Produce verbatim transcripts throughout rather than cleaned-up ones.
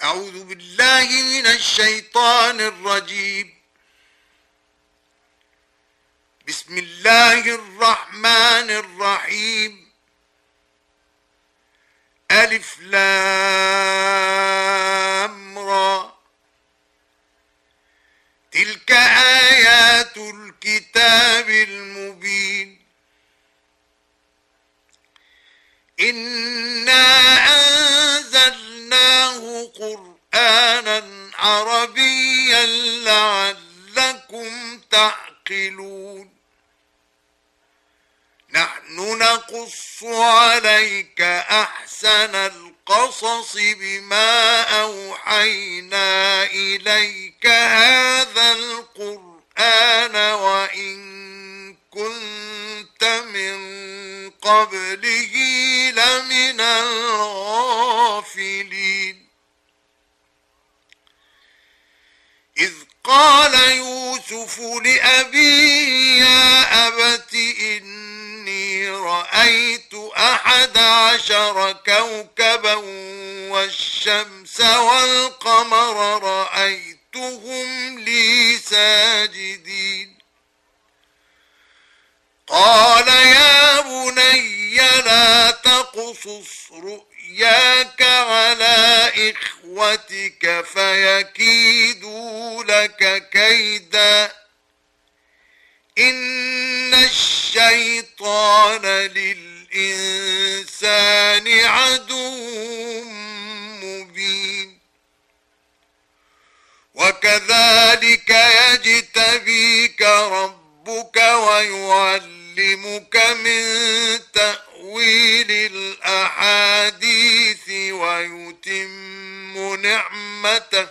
أعوذ بالله من الشيطان الرجيم. بسم الله الرحمن الرحيم. ألف لام را. تلك آيات الكتاب المبين. إنا أنزلناه قرآنا عربيا لعلكم تعقلون. نحن نقص عليك أحسن القصص بما أوحينا إليك هذا القرآن وإن كنت من قبله لمن الغافلين. إذ قال يوسف لأبيه يا أبت إني رأيت أحد عشر كوكبا والشمس والقمر رأيتهم لي ساجدين. قال يا بني لا تقصص رؤياك على إخوتك فيكيدوا لك كيدا إن الشيطان للإنسان عدو مبين. وكذلك يجتبيك ربك ويعلمك من تأويل الأحاديث ويتم نعمته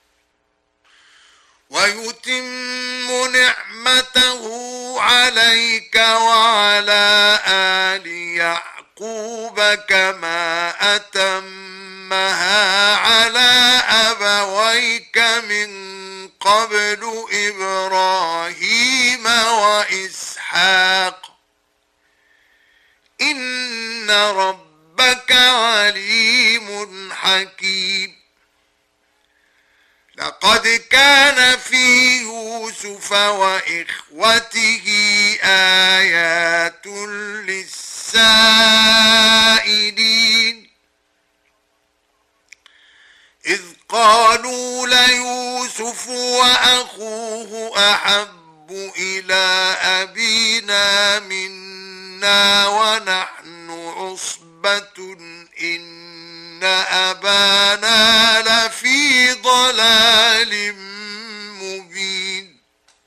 ويتم نعمته عليك وعلى آل يعقوب كما أتمها على أبويك من قبل إبراهيم وإسحاق إن ربك عليم حكيم. لقد كان في يوسف وإخوته آيات للسائلين إذ قالوا ليوسف وأخوه أحب إلى أبينا منا ونحن عصبة إن أبانا لفي ضلال مبين.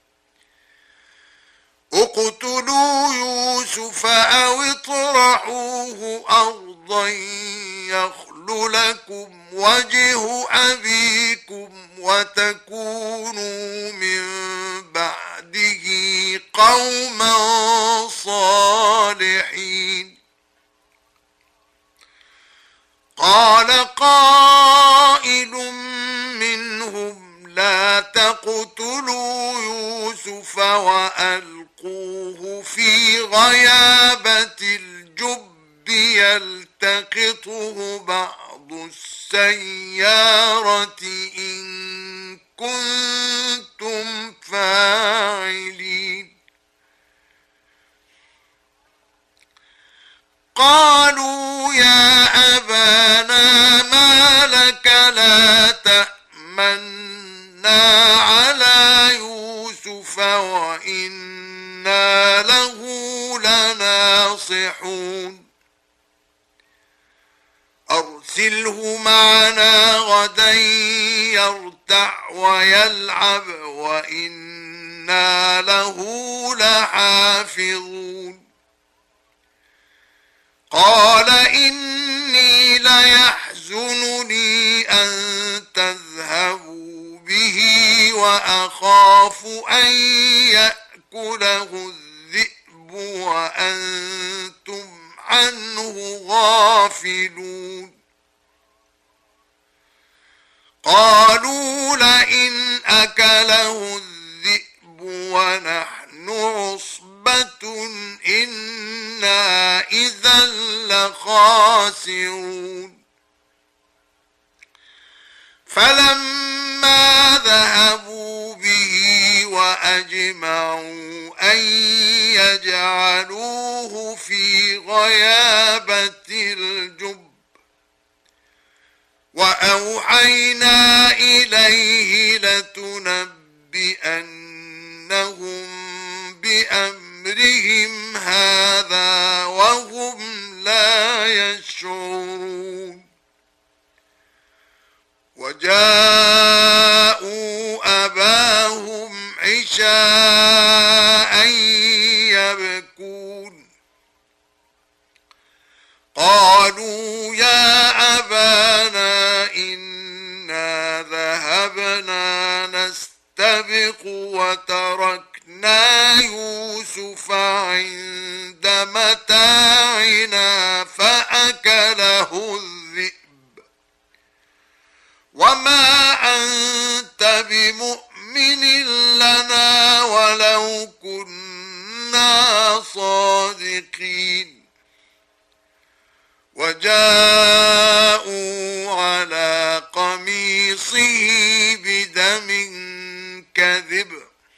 اقتلوا يوسف أو اطرحوه أرضا يخل لكم وجه أبيكم وتكونوا من بعده قوما صالحين. قال قائل منهم لا تقتلوا يوسف وألقوه في غيابة الجب يلتقطه بعض السيارة إن كنتم فاعلين. قالوا يا أبانا ما لك لا تأمنا على يوسف وإنا له لناصحون. أرسله معنا غدا يرتع ويلعب وإنا له لحافظون. قال إني ليحزنني أن تذهبوا به وأخاف أن يأكله الذئب وأنتم عنه غافلون. قالوا لئن أكله الذئب ونحن عصبة إنا إذا لخاسرون. فلما ذهبوا به وأجمعوا أن يجعلوه في غيابة الجب وأوحينا إليه لتنبئنهم بأمرهم هذا وهم لا يشعرون وجاءوا أباهم عشاء يبكون قالوا يا أبانا إنا ذهبنا نستبق وتركنا يوسف عند متاعنا فأكله الذئب وما أنت بمؤمن لنا ولو كنا صادقين وجاءوا على قميصه بدم كذب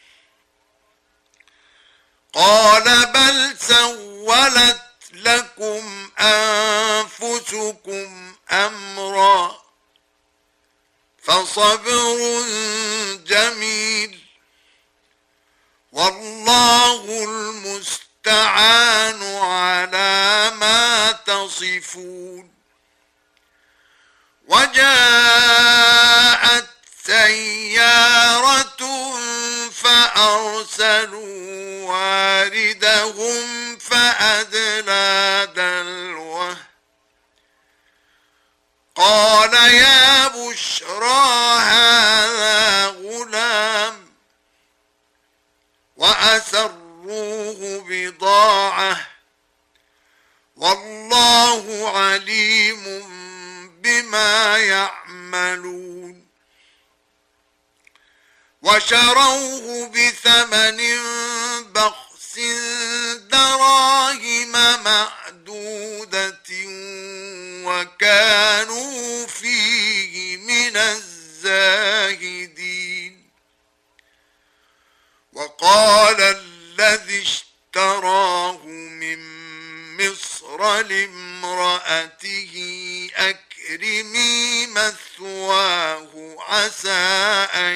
قال بل سولت لكم أنفسكم أمرا فصبر جميل والله المستعان على ما تصفون وجاءت سيارة فأرسلوا واردهم فأدلى دلوه قال يا بشرى هذا غلام وأسروه بضاعة والله عليم بما يعملون وشروه بثمن بخس دراهم معدودة وكانوا فيه من الزاهدين وقال الذي اشتراه من مصر لامرأته أكرمي مثواه عسى أن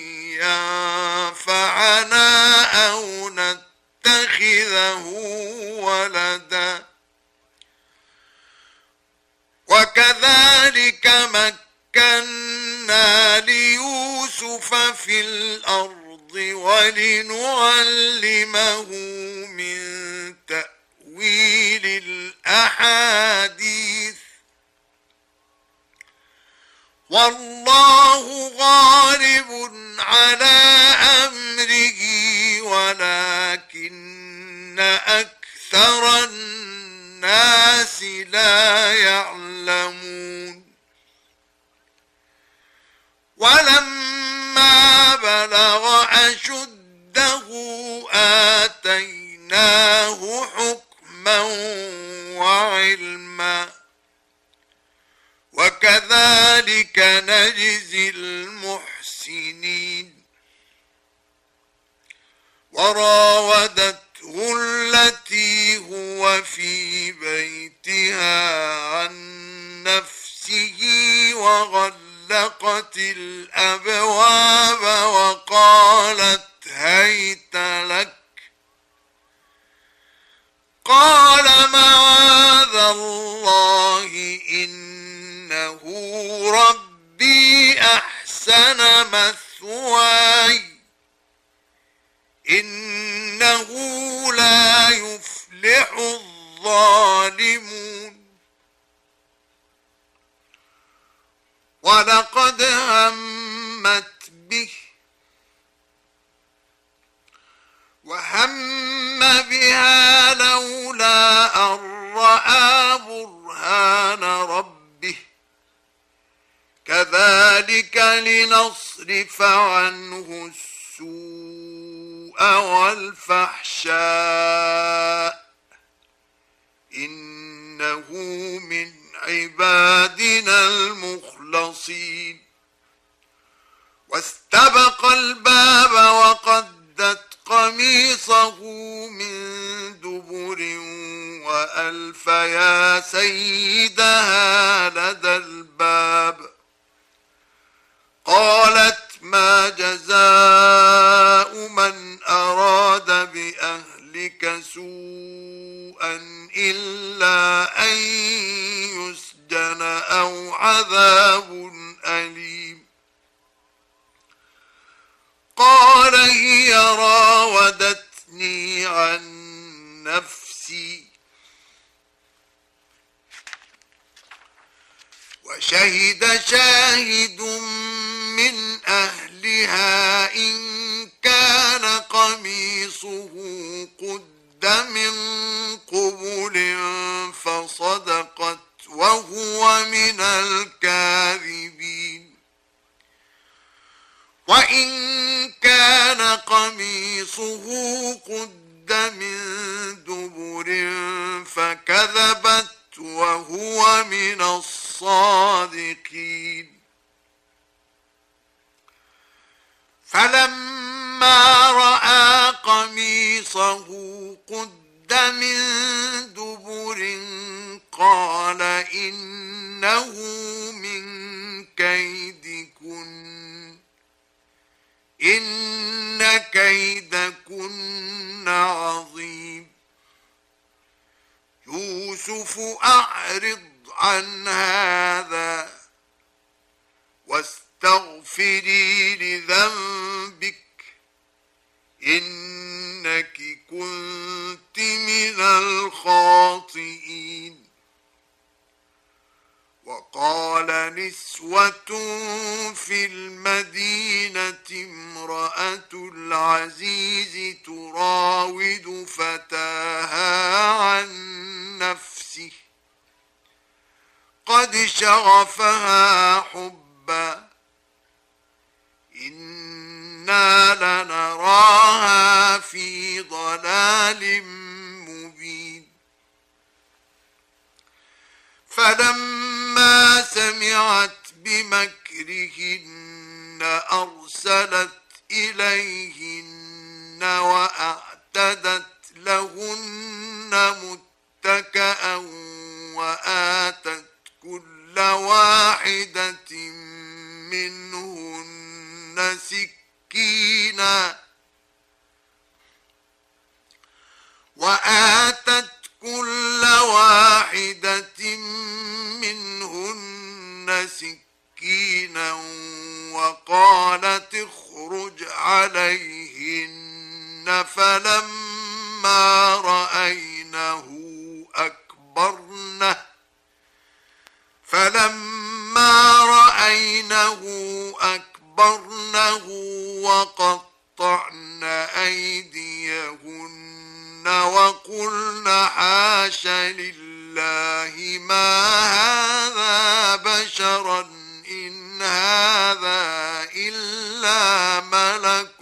ينفعنا أو نتخذه ولدا وكذلك مكنا ليوسف في الأرض ولنعلمه من تأويل الأحاديث والله غالب على أمره ولكن أكثر الناس لا يعلمون ولما بلغ أشده آتيناه حكما وعلما وكذلك نجزي المحسنين وراودته التي هو في بيتها عن نفسه وغلقت الأبواب وقالت هيت لك قال معاذ الله إنه ربي أحسن مثواي إنه لا يفلح الظالمون ولقد همت به وهم بها لولا أن رأى برهان ربه كذلك لنصرف عنه السوء والفحشاء إنه من عبادنا المخلصين ألف يا سيدها لدى الباب. قالت ما جزاء من أراد بأهلك سوءا إلا أن يسجن أو عذاب أليم. قال هي راودتني عن نفسي وشهد شاهد من أهلها إن كان قميصه قد من قبل فصدقت وهو من الكاذبين. وإن كان قميصه قد من دبر فكذبت وهو من الصادقين. فلما رأى قميصه قد من دبر قال إنه من كيدكن إن كيدكن عظيم. يوسف أعرض عن هذا واستغفري لذنبك إنك كنت من الخاطئين. وقال نسوة في المدينة امرأة العزيز تراود فتاها عن نفسه قد شغفها حبا إنا لنراها في ضلال مبين. فلما سمعت بمكرهن أرسلت إليهن وأعتدت لهن متكئا وآتت كل واحدة منهن سكينا وآتت كل واحدة منهن سكينا وقالت اخرج عليهن. فلما رأينه أكبرنه فلما رأينه أكبرنه وقطعن أيديهن وقلن حاش لله ما هذا بشرا إن هذا إلا ملك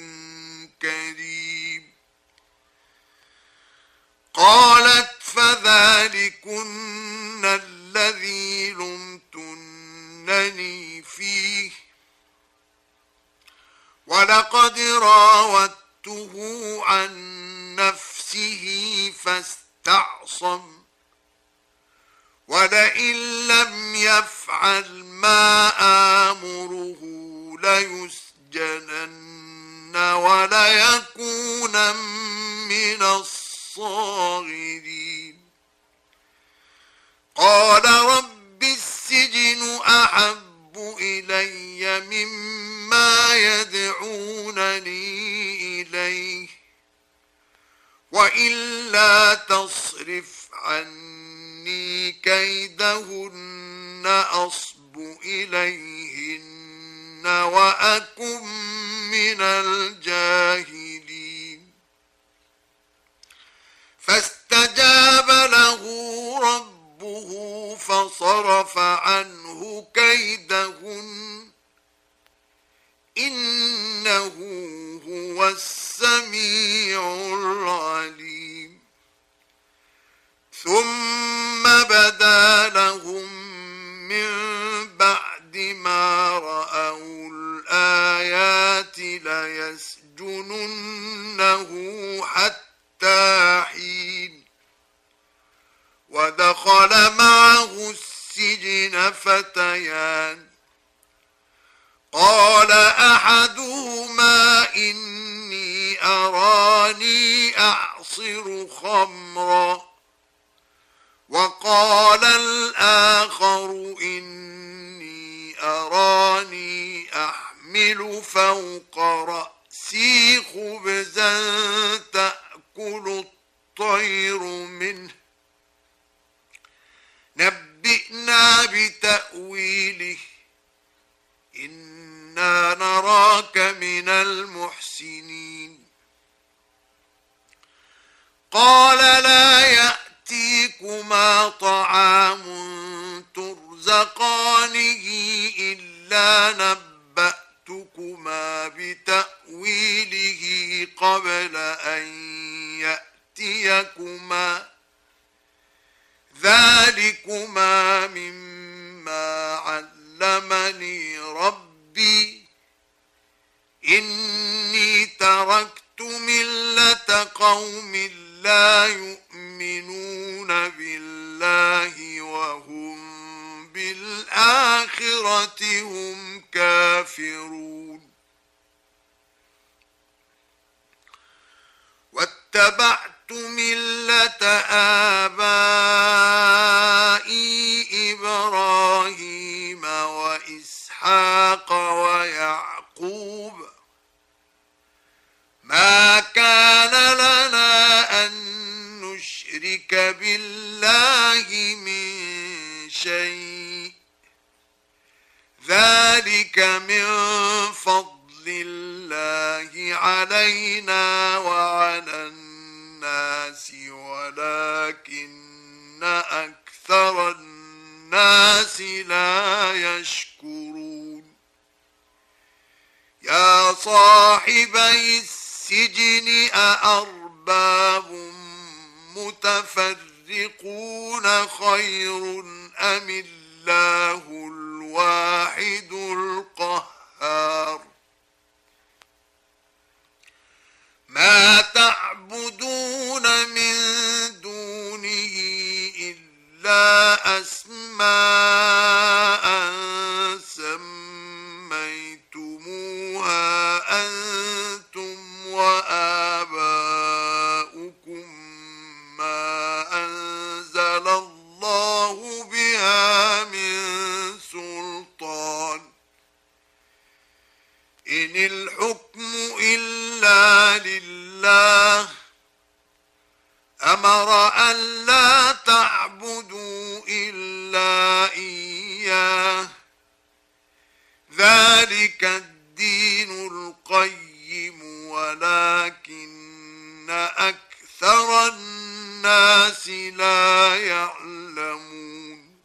كريم. قالت فذلكن الذي لمتنني فيه ولقد راودته عن نفسه فاستعصم ولئن لم يفعل ما آمره ليسجنن وليكون من الصاغرين. قال رب السجن أحب إلي مما يدعونني إليه وإلا تصرف عني كيدهن أصب إليهن وأكن من الجاهلين. فاستجاب له ربه فصرف عنه كيدهن إنه هو السميع العليم. ثم بدا لهم من بعد ما رأوا الآيات ليسجننه حتى حين. تكذبان قال أحدهما إني أراني أعصر خمرا وقال الآخر إني أراني أحمل فوق رأسي خبزا تأكل الطير منه نبئنا بتأويله إنا نراك من المحسنين قال لا يأتيكما طعام ترزقانه إلا نبأتكما بتأويله قبل أن يأتيكما ذلكما مما علمني ربي إني تركت ملة قوم لا يؤمنون بالله وهم بالآخرة هم كافرون واتبعت ملة آبائي إبراهيم وإسحاق ويعقوب ما كان لنا أن نشرك بالله من شيء ذلك من فضل الله علينا وعلى الناس ولكن أكثر الناس لا يشكرون يا صاحبي السجن أأرباب متفرقون خير أم الله الواحد القهار ما تعبدون من دونه إلا أسماء سميتموها أنتم وآباؤكم ما أنزل الله بها من سلطان إن الحكم إلا لله أمر أن لا تعبدوا إلا إياه ذلك الدين القيم ولكن أكثر الناس لا يعلمون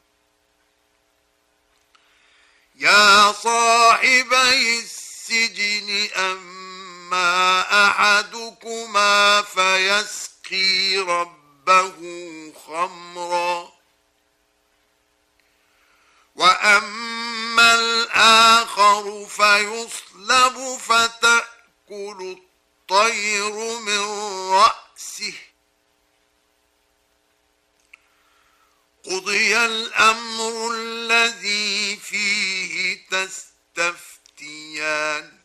يا صاحبي السجن أما أحدكما فيسقي ربه خمرا وأما الآخر فيصلب فتأكل الطير من رأسه قضي الأمر الذي فيه تستفتيان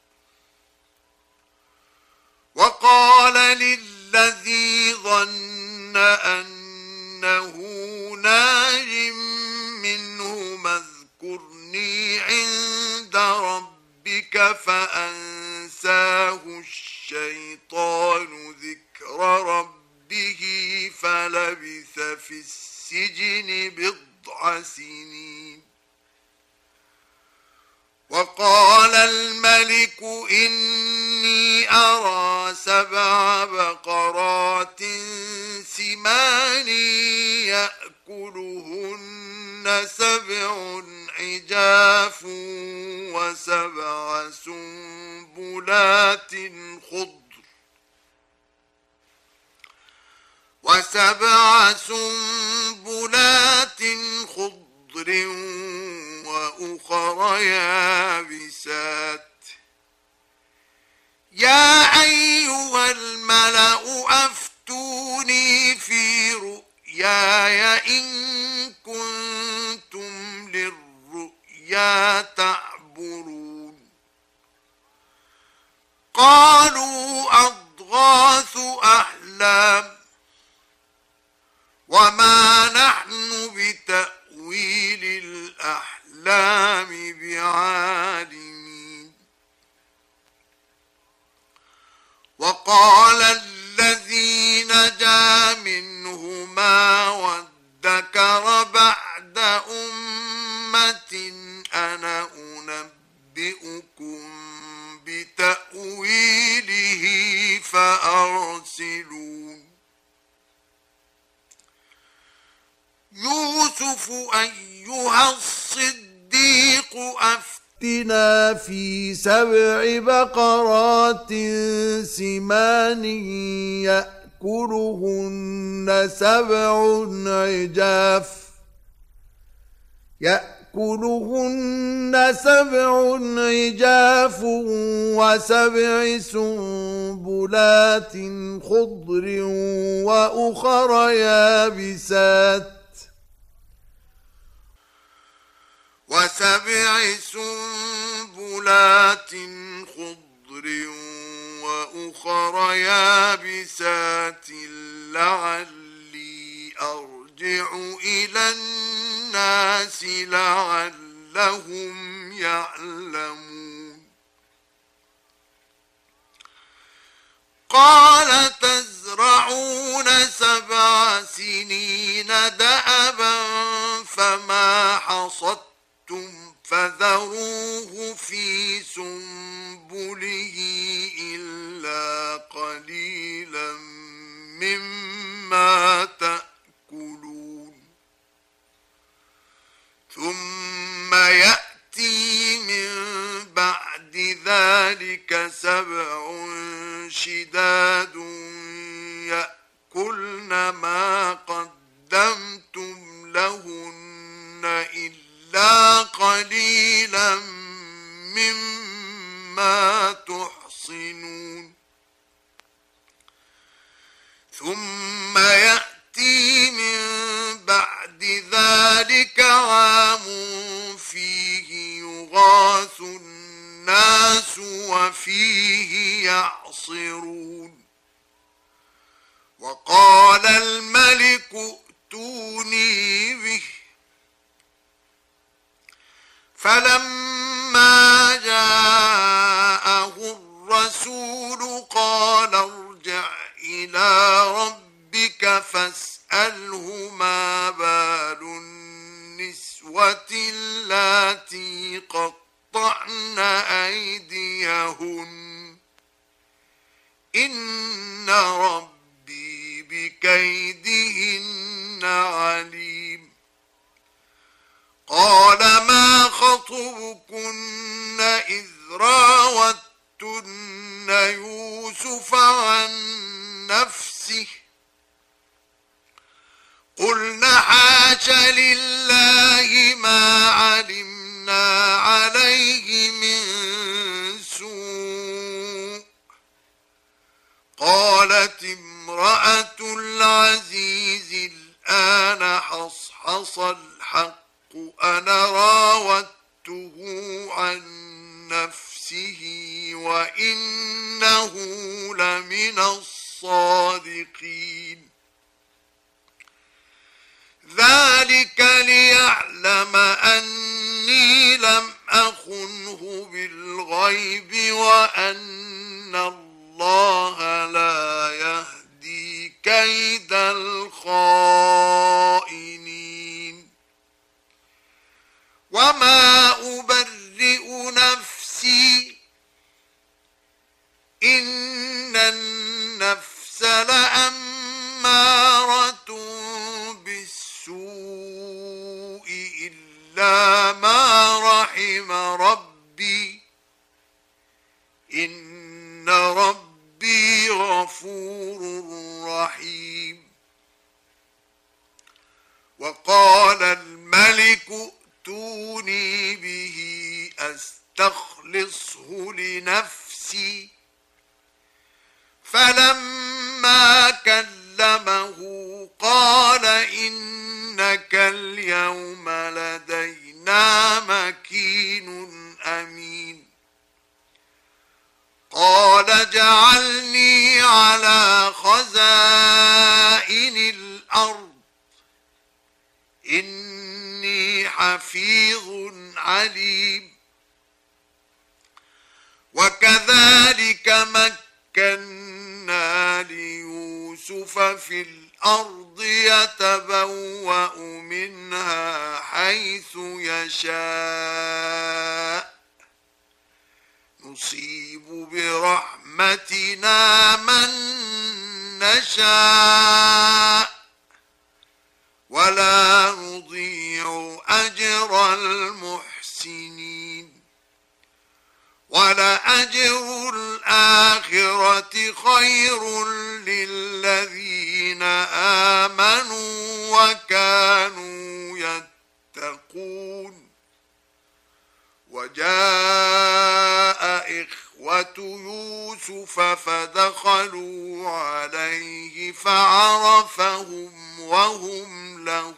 وقال للذي ظن أنه ناج منهما اذكرني عند ربك فأنساه الشيطان ذكر ربه فلبث في السجن بضع سنين وقال الملك إني أرى سبع بقرات سمان يأكلهن سبع عجاف وسبع سنبلات خضر وسبع سنبلات خضر وأخر يابسات يا أيها الملأ أفتوني في رؤياي إن كنتم للرؤيا تعبرون قالوا أضغاث أحلام وما نحن بتأويل الأحلام بعالمين وقال الذي نجا منهما وادكر بعد أمة أنا أنبئكم بتأويله فأرسلون يوسف أيها الصديق أفتنا في سبع بقرات سمان يأكلهن سبع عجاف يأكلهن سبع عجاف وسبع سنبلات خضر وأخر يابسات وسبع سنبلات خضر وأخر يابسات لعلي أرجع إلى الناس لعلهم يعلمون قال تزرعون سبع سنين دأبا فما حصدتم فذروه في سنبله إلا قليلا مما تأكلون ثم يأتي من بعد ذلك سبع شداد يأكلن ما قدمتم لهن إلا قليلا مما تحصنون ثم يأتي من بعد ذلك عام فيه يغاث الناس وفيه يعصرون وقال الملك ائتوني به فلما جاءه الرسول قال ارجع إلى ربك فاسأله ما بال النسوة اللاتي قطعن أيديهن إن ربي بكيدهن عليم قال ما خطبكن إذ راوتن يوسف عن نفسه قلنا حاش لله ما علمنا عليه من سوء قالت امرأة العزيز الآن حصحص الحق أنا راودته عن نفسه وإنه لمن الصادقين ذلك ليعلم أني لم أخنه بالغيب وأن الله لا يهدي كيد الخائنين وما أبرئ نفسي إن النفس لأمارة بالسوء إلا ما رحم ربي إن ربي غفور رحيم وقال الملك ائتوني به أستخلصه لنفسي فلما كلمه قال إنك اليوم لدينا إنا مكين أمين قال اجعلني على خزائن الأرض إني حفيظ عليم وكذلك مكنا ليوسف في الأرض يتبوأ منها حيث يشاء نصيب برحمتنا من نشاء ولا نضيع أجر المحسنين ولأجر الآخرة خير للذين آمنوا وكانوا يتقون وجاء إخوة يوسف فدخلوا عليه فعرفهم وهم له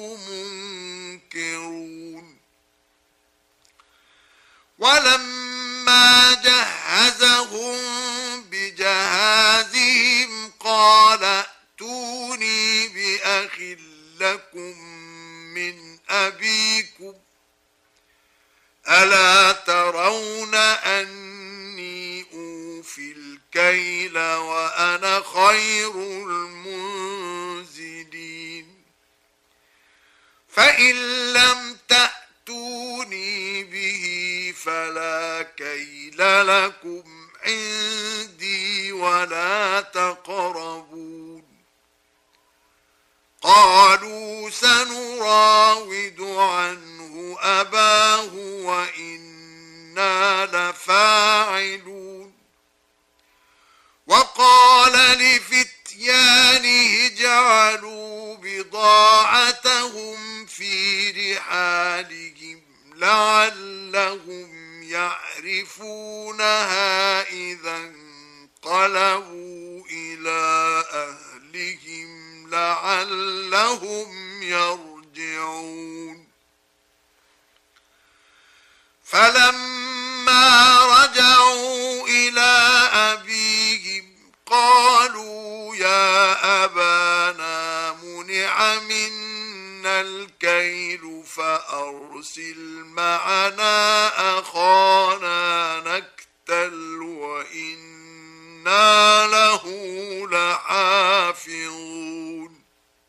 منكرون ولما جهزهم بجهازهم قال ائتوني بأخ لكم من أبيكم ألا ترون أني أوفي الكيل وأنا خير المنزلين فإن لم تأتوني به فلا كيل لكم عندي ولا تقربون قالوا سنراود عنه أباه وإنا لفاعلون وقال لفتيانه اجعلوا بضاعتهم في رحالهم لعلهم يعرفونها إذا انقلبوا إلى أهلهم لعلهم يرجعون فلما رجعوا إلى أبيهم قالوا يا أبانا منع منا الكيل فأرسل معنا أخانا نكتل وإنا له لحافظون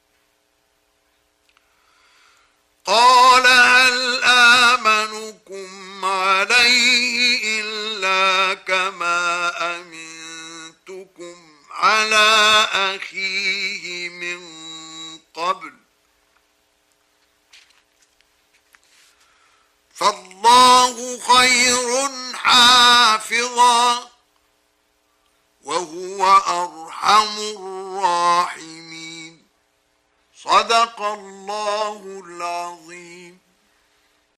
قال هل آمنكم عليه إلا كما أمنتكم على أخيه من قبل فالله خير حافظا وهو أرحم الراحمين صدق الله العظيم.